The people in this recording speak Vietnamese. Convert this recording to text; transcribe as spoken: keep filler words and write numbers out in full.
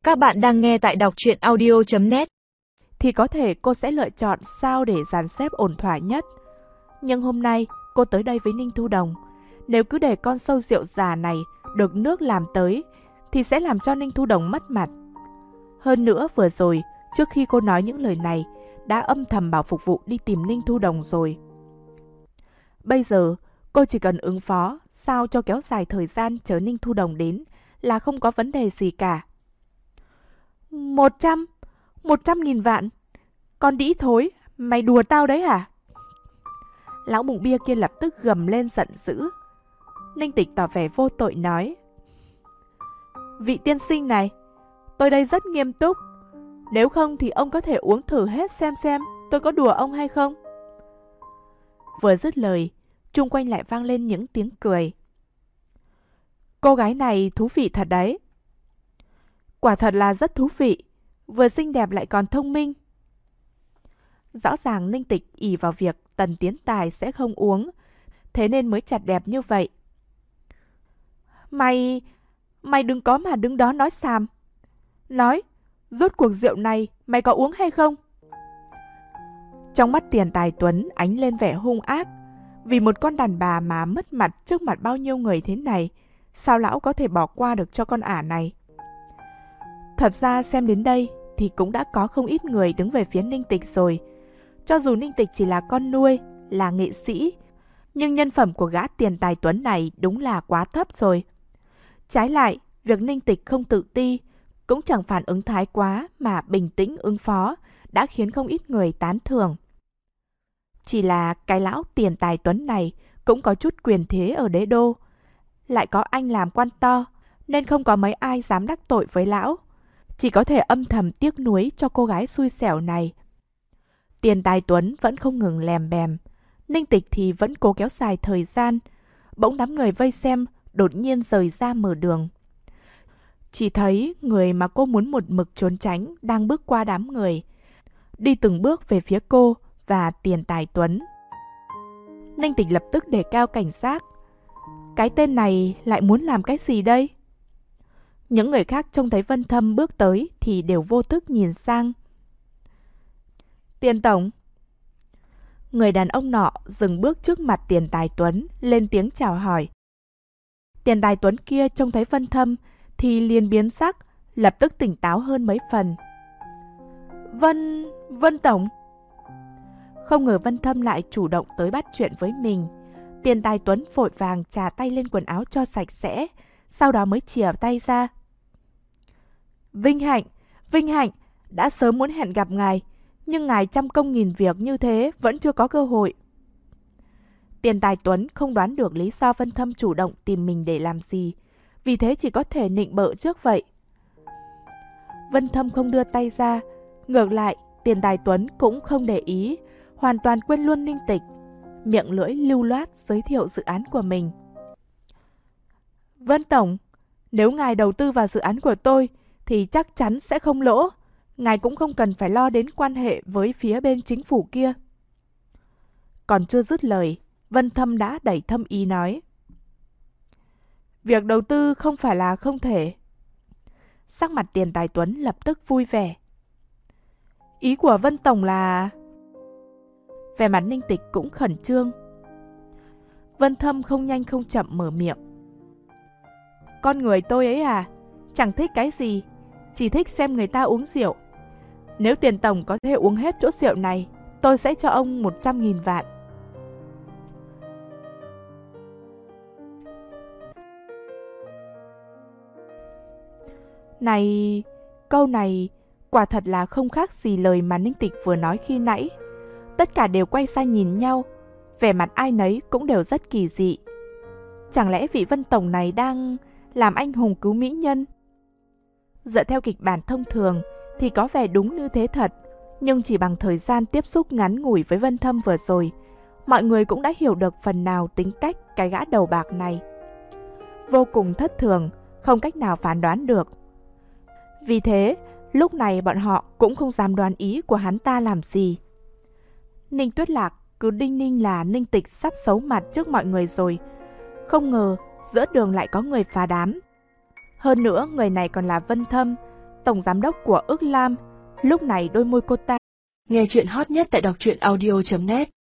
Các bạn đang nghe tại đọc truyện audio chấm net. Thì có thể cô sẽ lựa chọn sao để dàn xếp ổn thỏa nhất. Nhưng hôm nay cô tới đây với Ninh Thu Đồng. Nếu cứ để con sâu rượu già này được nước làm tới thì sẽ làm cho Ninh Thu Đồng mất mặt. Hơn nữa vừa rồi, trước khi cô nói những lời này, đã âm thầm bảo phục vụ đi tìm Ninh Thu Đồng rồi. Bây giờ cô chỉ cần ứng phó sao cho kéo dài thời gian chờ Ninh Thu Đồng đến là không có vấn đề gì cả. Một trăm, một trăm nghìn vạn. Con đĩ thối, mày đùa tao đấy hả? Lão bụng bia kia lập tức gầm lên giận dữ. Ninh Tịch tỏ vẻ vô tội nói: Vị tiên sinh này, tôi đây rất nghiêm túc. Nếu không thì ông có thể uống thử hết xem xem tôi có đùa ông hay không. Vừa dứt lời, chung quanh lại vang lên những tiếng cười. Cô gái này thú vị thật đấy. Quả thật là rất thú vị, vừa xinh đẹp lại còn thông minh. Rõ ràng Ninh Tịch ỷ vào việc Tần Tiến Tài sẽ không uống, thế nên mới chặt đẹp như vậy. Mày, mày đừng có mà đứng đó nói xàm. Nói, rốt cuộc rượu này mày có uống hay không? Trong mắt Tiền Tài Tuấn ánh lên vẻ hung ác. Vì một con đàn bà mà mất mặt trước mặt bao nhiêu người thế này, sao lão có thể bỏ qua được cho con ả này? Thật ra xem đến đây thì cũng đã có không ít người đứng về phía Ninh Tịch rồi. Cho dù Ninh Tịch chỉ là con nuôi, là nghệ sĩ, nhưng nhân phẩm của gã Tiền Tài Tuấn này đúng là quá thấp rồi. Trái lại, việc Ninh Tịch không tự ti, cũng chẳng phản ứng thái quá mà bình tĩnh ứng phó, đã khiến không ít người tán thưởng. Chỉ là cái lão Tiền Tài Tuấn này cũng có chút quyền thế ở đế đô. Lại có anh làm quan to, nên không có mấy ai dám đắc tội với lão. Chỉ có thể âm thầm tiếc nuối cho cô gái xui xẻo này. Tiền Tài Tuấn vẫn không ngừng lèm bèm. Ninh Tịch thì vẫn cố kéo dài thời gian. Bỗng đám người vây xem đột nhiên rời ra mở đường. Chỉ thấy người mà cô muốn một mực trốn tránh đang bước qua đám người, đi từng bước về phía cô và Tiền Tài Tuấn. Ninh Tịch lập tức đề cao cảnh giác. Cái tên này lại muốn làm cái gì đây? Những người khác trông thấy Vân Thâm bước tới thì đều vô thức nhìn sang. Tiền Tổng. Người đàn ông nọ dừng bước trước mặt Tiền Tài Tuấn, lên tiếng chào hỏi. Tiền Tài Tuấn kia trông thấy Vân Thâm thì liền biến sắc, lập tức tỉnh táo hơn mấy phần. Vân... Vân Tổng. Không ngờ Vân Thâm lại chủ động tới bắt chuyện với mình. Tiền Tài Tuấn vội vàng chà tay lên quần áo cho sạch sẽ, sau đó mới chìa tay ra. Vinh hạnh, Vinh hạnh, đã sớm muốn hẹn gặp ngài, nhưng ngài trăm công nghìn việc như thế vẫn chưa có cơ hội. Tiền Tài Tuấn không đoán được lý do Vân Thâm chủ động tìm mình để làm gì, vì thế chỉ có thể nịnh bợ trước vậy. Vân Thâm không đưa tay ra, ngược lại Tiền Tài Tuấn cũng không để ý, hoàn toàn quên luôn Ninh Tịch, miệng lưỡi lưu loát giới thiệu dự án của mình. Vân Tổng, nếu ngài đầu tư vào dự án của tôi thì chắc chắn sẽ không lỗ. Ngài cũng không cần phải lo đến quan hệ với phía bên chính phủ kia. Còn chưa dứt lời, Vân Thâm đã đẩy thâm ý nói. Việc đầu tư không phải là không thể. Sắc mặt Tiền Tài Tuấn lập tức vui vẻ. Ý của Vân Tổng là... Vẻ mặt Ninh Tịch cũng khẩn trương. Vân Thâm không nhanh không chậm mở miệng. Con người tôi ấy à, chẳng thích cái gì, chỉ thích xem người ta uống rượu. Nếu Tiền Tổng có thể uống hết chỗ rượu này, tôi sẽ cho ông một trăm nghìn vạn. Này, câu này quả thật là không khác gì lời mà Ninh Tịch vừa nói khi nãy. Tất cả đều quay sang nhìn nhau, vẻ mặt ai nấy cũng đều rất kỳ dị. Chẳng lẽ vị Vân Tổng này đang làm anh hùng cứu mỹ nhân? Dựa theo kịch bản thông thường thì có vẻ đúng như thế thật, nhưng chỉ bằng thời gian tiếp xúc ngắn ngủi với Vân Thâm vừa rồi, mọi người cũng đã hiểu được phần nào tính cách cái gã đầu bạc này. Vô cùng thất thường, không cách nào phán đoán được. Vì thế, lúc này bọn họ cũng không dám đoán ý của hắn ta làm gì. Ninh Tuyết Lạc cứ đinh ninh là Ninh Tịch sắp xấu mặt trước mọi người rồi. Không ngờ giữa đường lại có người phá đám. Hơn nữa người này còn là Vân Thâm, tổng giám đốc của Ước Lam. Lúc này đôi môi cô ta. Nghe chuyện hot nhất tại đọc truyện audio chấm net